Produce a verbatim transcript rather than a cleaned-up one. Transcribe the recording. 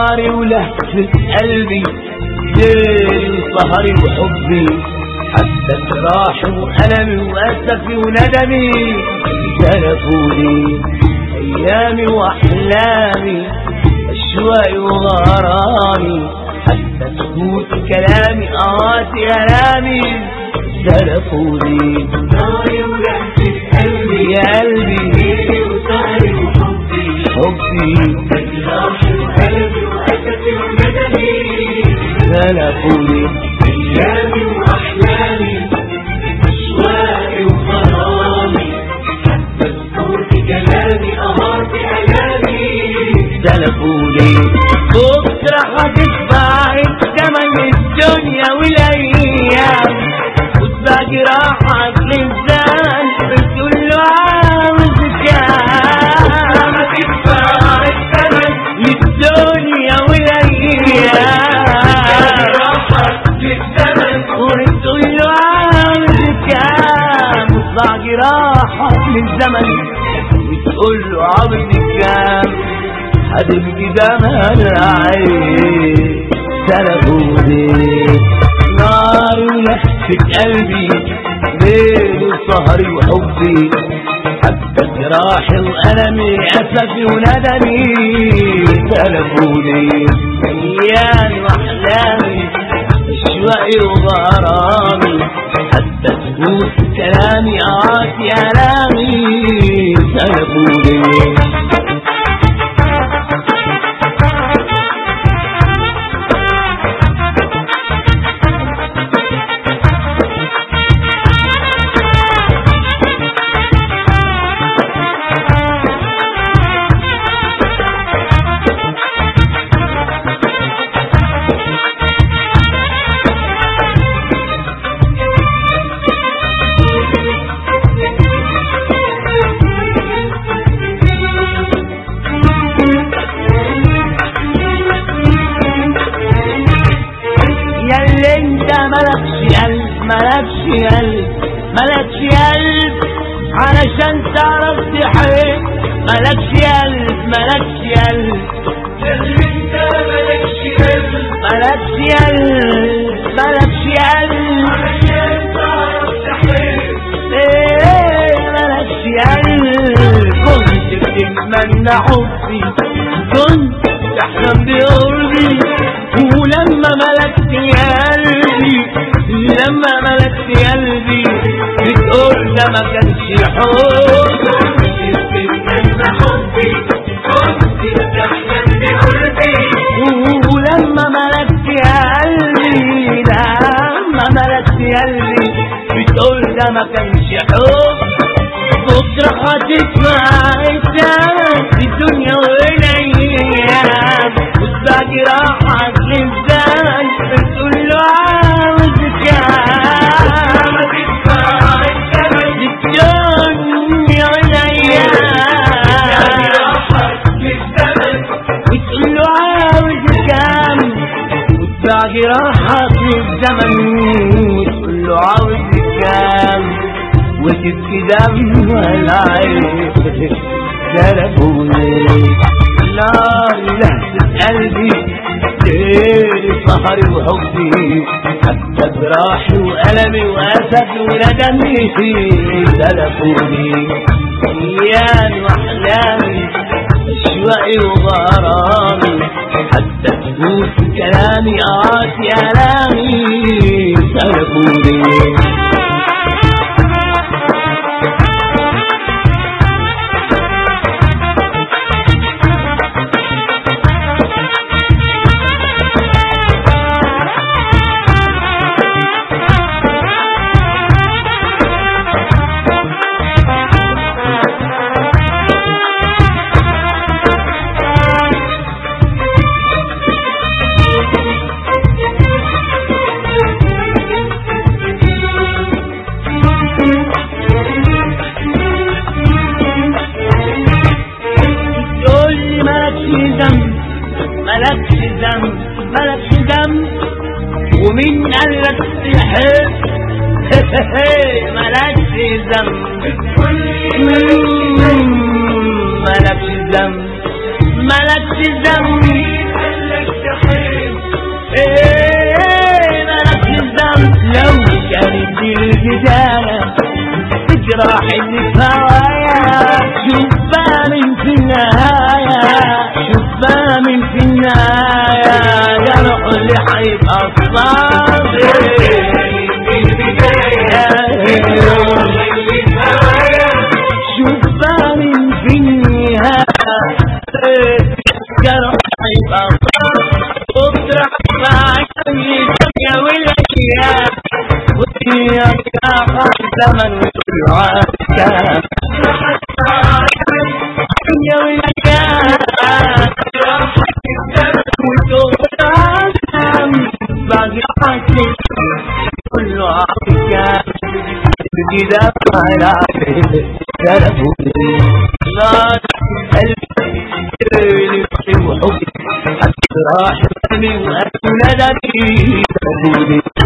ناري ولهفة قلبي، ليلي وسهري وحبي، حتى جراحي وألمي وأسفي وندمي سلفوني. أيامي وأحلامي، أشواقي وغرامي، حتى سكوت كلامي قواتي ألامي سلفوني. ناري ولهفة قلبي يا قلبي، ليلي وسهري وحبي، حبي جراحي وألمي وأسفي وندمي سلفوني. أيامي وأحلامي، أشواقي وغرامي، حتى سكوت كلامي قهرت ألامي سلفوني. بكرة هتتبع الزمن الدنيا والأيام، وتبقى جراحك للزمن بتقول له عاوز كام. هتتبع الزمن للدنيا والأيام، وتقول له عاوز كام. وتطلع جراحك للزمن وتقول له عاوز كام. هتبكي دمها العين سلفوني. ناري ولهفة قلبي، ليلي وسهري وحبي، حتى جراحي وألمي أسفي وندمي سلفوني. أيامي وأحلامي، أشواقي وغرامي، حتى سكوت كلامي قواتي ألامي سلفوني. ياللي انت ملكش قلب، ملكش قلب، ملكش قلب علشان تعرف تحب. ملكش قلب، ملكش قلب، ياللي انت ملكش قلب، ملكش قلب، ملكش قلب علشان تعرف تحب. ايه ملكش قلب. كنت بتتمنى حبي، كنت تحلم بقربي، ولما ملكت قلبي، لما ملكت قلبي بتقول ده ما كانش حب. كنت بتتمنى حبي، كنت بتحلم بقربي، ولما ملكت قلبي، لما ملكت قلبي بتقول ده ما كانش حب. بكرة هتسمع الزمن الدنيا والأيام، وتبقى جراحك للزمن بتقول له عاوز كام. هتسمع الزمن الدنيا والأيام، جراحك للزمن بتقول له عاوز كام. وتبقى جراحك للزمن وتقول له عاوز كام. وتبكي دمها العين سلفوني. ناري لهفة قلبي، ليلي سهري وحبي، حتى جراحي وألمي وأسفي وندمي سلفوني. أيامي وأحلامي، أشواقي وغرامي، حتى سكوت كلامي قواتي ألامي سلفوني. ملكش ذنب، ملكش ذنب، ومين قالك تحب؟ ملكش ذنب، ملكش ذنب، ملكش ذنب، ايه مالكش ذنب لو كانت دي البداية تجرح اللي في هوايا. شوف بقى من في النهاية، شوف بقى من في النهاية جرح اللي هيبقى صابر في البداية تجرح اللي في هوايا. شوف بقى من في النهاية جرح هيبقى صابر. اطرح معاك الدنيا والايام وإياك يا زمن والعالم الدنيا والايام والعالم بعد حكي كله عكام كده على قلبي لا قلبي وحبي حتى راح مني وأنا ندمي